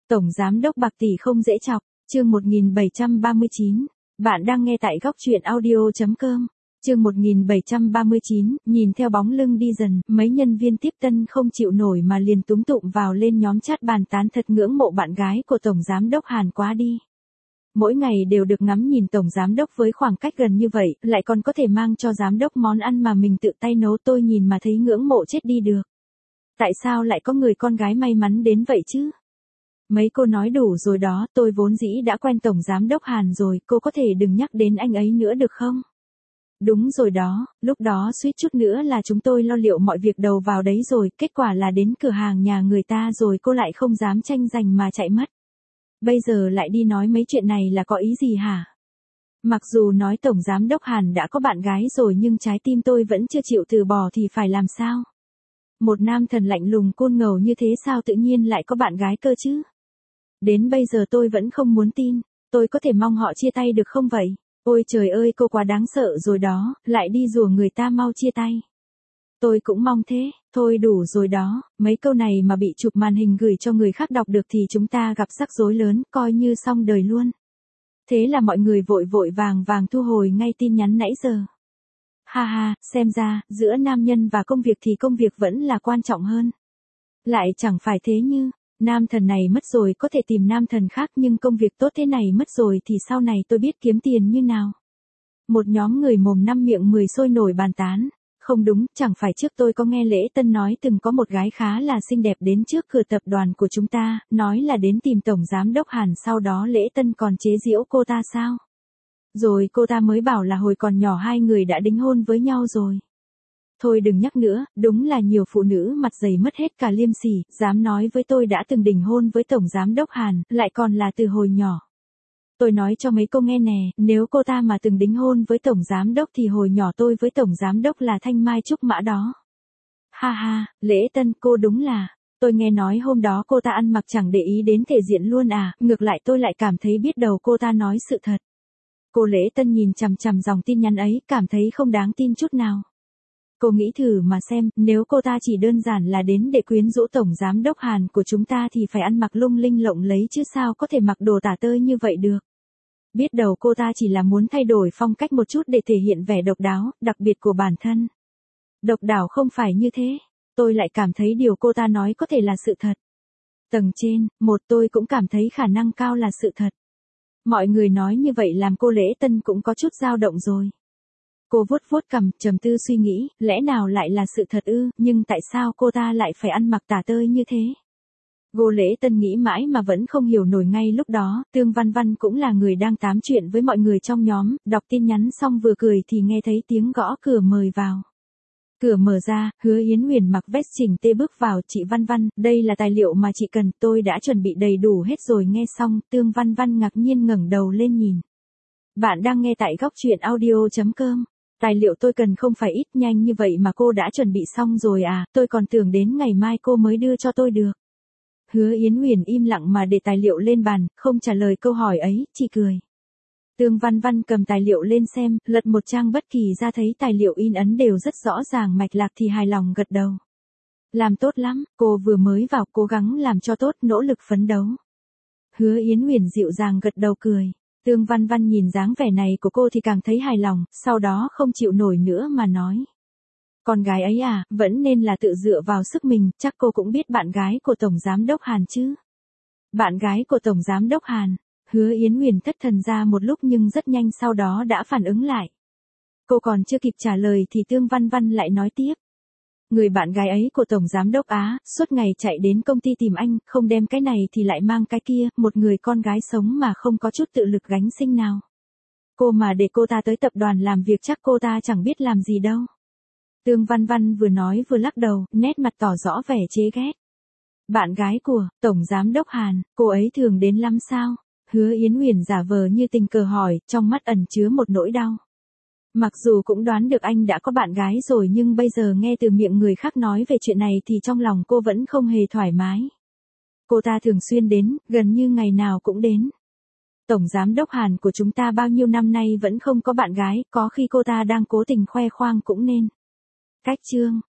Tổng giám đốc Bạc Tỷ không dễ chọc, chương 1739. Bạn đang nghe tại góc truyện audio.com. Chương 1739, nhìn theo bóng lưng đi dần, mấy nhân viên tiếp tân không chịu nổi mà liền túm tụm vào lên nhóm chat bàn tán thật ngưỡng mộ bạn gái của Tổng Giám đốc Hàn quá đi. Mỗi ngày đều được ngắm nhìn Tổng Giám đốc với khoảng cách gần như vậy, lại còn có thể mang cho Giám đốc món ăn mà mình tự tay nấu, tôi nhìn mà thấy ngưỡng mộ chết đi được. Tại sao lại có người con gái may mắn đến vậy chứ? Mấy cô nói đủ rồi đó, tôi vốn dĩ đã quen Tổng Giám đốc Hàn rồi, cô có thể đừng nhắc đến anh ấy nữa được không? Đúng rồi đó, lúc đó suýt chút nữa là chúng tôi lo liệu mọi việc đầu vào đấy rồi, kết quả là đến cửa hàng nhà người ta rồi cô lại không dám tranh giành mà chạy mất. Bây giờ lại đi nói mấy chuyện này là có ý gì hả? Mặc dù nói Tổng Giám đốc Hàn đã có bạn gái rồi nhưng trái tim tôi vẫn chưa chịu từ bỏ thì phải làm sao? Một nam thần lạnh lùng côn ngầu như thế sao tự nhiên lại có bạn gái cơ chứ? Đến bây giờ tôi vẫn không muốn tin, tôi có thể mong họ chia tay được không vậy? Ôi trời ơi, cô quá đáng sợ rồi đó, lại đi rủa người ta mau chia tay. Tôi cũng mong thế, thôi đủ rồi đó, mấy câu này mà bị chụp màn hình gửi cho người khác đọc được thì chúng ta gặp rắc rối lớn, coi như xong đời luôn. Thế là mọi người vội vội vàng vàng thu hồi ngay tin nhắn nãy giờ. Ha ha, xem ra, giữa nam nhân và công việc thì công việc vẫn là quan trọng hơn. Lại chẳng phải thế như, nam thần này mất rồi có thể tìm nam thần khác nhưng công việc tốt thế này mất rồi thì sau này tôi biết kiếm tiền như nào. Một nhóm người mồm năm miệng 10 sôi nổi bàn tán. Không đúng, chẳng phải trước tôi có nghe Lễ Tân nói từng có một gái khá là xinh đẹp đến trước cửa tập đoàn của chúng ta, nói là đến tìm Tổng Giám đốc Hàn, sau đó Lễ Tân còn chế giễu cô ta sao? Rồi cô ta mới bảo là hồi còn nhỏ hai người đã đính hôn với nhau rồi. Thôi đừng nhắc nữa, đúng là nhiều phụ nữ mặt dày mất hết cả liêm sỉ, dám nói với tôi đã từng đính hôn với Tổng Giám đốc Hàn, lại còn là từ hồi nhỏ. Tôi nói cho mấy cô nghe nè, nếu cô ta mà từng đính hôn với Tổng Giám đốc thì hồi nhỏ tôi với Tổng Giám đốc là thanh mai trúc mã đó. Ha ha, Lễ Tân cô đúng là, tôi nghe nói hôm đó cô ta ăn mặc chẳng để ý đến thể diện luôn à, ngược lại tôi lại cảm thấy biết đầu cô ta nói sự thật. Cô Lễ Tân nhìn chằm chằm dòng tin nhắn ấy, cảm thấy không đáng tin chút nào. Cô nghĩ thử mà xem, nếu cô ta chỉ đơn giản là đến để quyến rũ Tổng Giám đốc Hàn của chúng ta thì phải ăn mặc lung linh lộng lẫy chứ sao có thể mặc đồ tả tơi như vậy được. Biết đầu cô ta chỉ là muốn thay đổi phong cách một chút để thể hiện vẻ độc đáo, đặc biệt của bản thân. Độc đáo không phải như thế, tôi lại cảm thấy điều cô ta nói có thể là sự thật. Tầng trên, tôi cũng cảm thấy khả năng cao là sự thật. Mọi người nói như vậy làm cô Lễ Tân cũng có chút dao động rồi. Cô vuốt vuốt cằm, trầm tư suy nghĩ, lẽ nào lại là sự thật ư, nhưng tại sao cô ta lại phải ăn mặc tả tơi như thế? Cô Lễ Tân nghĩ mãi mà vẫn không hiểu nổi. Ngay lúc đó, Tương Văn Văn cũng là người đang tám chuyện với mọi người trong nhóm, đọc tin nhắn xong vừa cười thì nghe thấy tiếng gõ cửa mời vào. Cửa mở ra, Hứa Yến Huyền mặc vest chỉnh tê bước vào. Chị Văn Văn, đây là tài liệu mà chị cần, tôi đã chuẩn bị đầy đủ hết rồi. Nghe xong, Tương Văn Văn ngạc nhiên ngẩng đầu lên nhìn. Bạn đang nghe tại góc truyện audio.com. Tài liệu tôi cần không phải ít, nhanh như vậy mà cô đã chuẩn bị xong rồi à, tôi còn tưởng đến ngày mai cô mới đưa cho tôi được. Hứa Yến Huyền im lặng mà để tài liệu lên bàn, không trả lời câu hỏi ấy, chỉ cười. Tương Văn Văn cầm tài liệu lên xem, lật một trang bất kỳ ra thấy tài liệu in ấn đều rất rõ ràng mạch lạc thì hài lòng gật đầu. Làm tốt lắm, cô vừa mới vào, cố gắng làm cho tốt, nỗ lực phấn đấu. Hứa Yến Huyền dịu dàng gật đầu cười. Tương Văn Văn nhìn dáng vẻ này của cô thì càng thấy hài lòng, sau đó không chịu nổi nữa mà nói. Con gái ấy à, vẫn nên là tự dựa vào sức mình, chắc cô cũng biết bạn gái của Tổng Giám đốc Hàn chứ. Bạn gái của Tổng Giám đốc Hàn, Hứa Yến Huyền thất thần ra một lúc nhưng rất nhanh sau đó đã phản ứng lại. Cô còn chưa kịp trả lời thì Tương Văn Văn lại nói tiếp. Người bạn gái ấy của Tổng Giám đốc Á, suốt ngày chạy đến công ty tìm anh, không đem cái này thì lại mang cái kia, một người con gái sống mà không có chút tự lực gánh sinh nào. Cô mà để cô ta tới tập đoàn làm việc chắc cô ta chẳng biết làm gì đâu. Tương Văn Văn vừa nói vừa lắc đầu, nét mặt tỏ rõ vẻ chế ghét. Bạn gái của Tổng Giám đốc Hàn, cô ấy thường đến lắm sao? Hứa Yến Huyền giả vờ như tình cờ hỏi, trong mắt ẩn chứa một nỗi đau. Mặc dù cũng đoán được anh đã có bạn gái rồi nhưng bây giờ nghe từ miệng người khác nói về chuyện này thì trong lòng cô vẫn không hề thoải mái. Cô ta thường xuyên đến, gần như ngày nào cũng đến. Tổng Giám đốc Hàn của chúng ta bao nhiêu năm nay vẫn không có bạn gái, có khi cô ta đang cố tình khoe khoang cũng nên. Cách chương,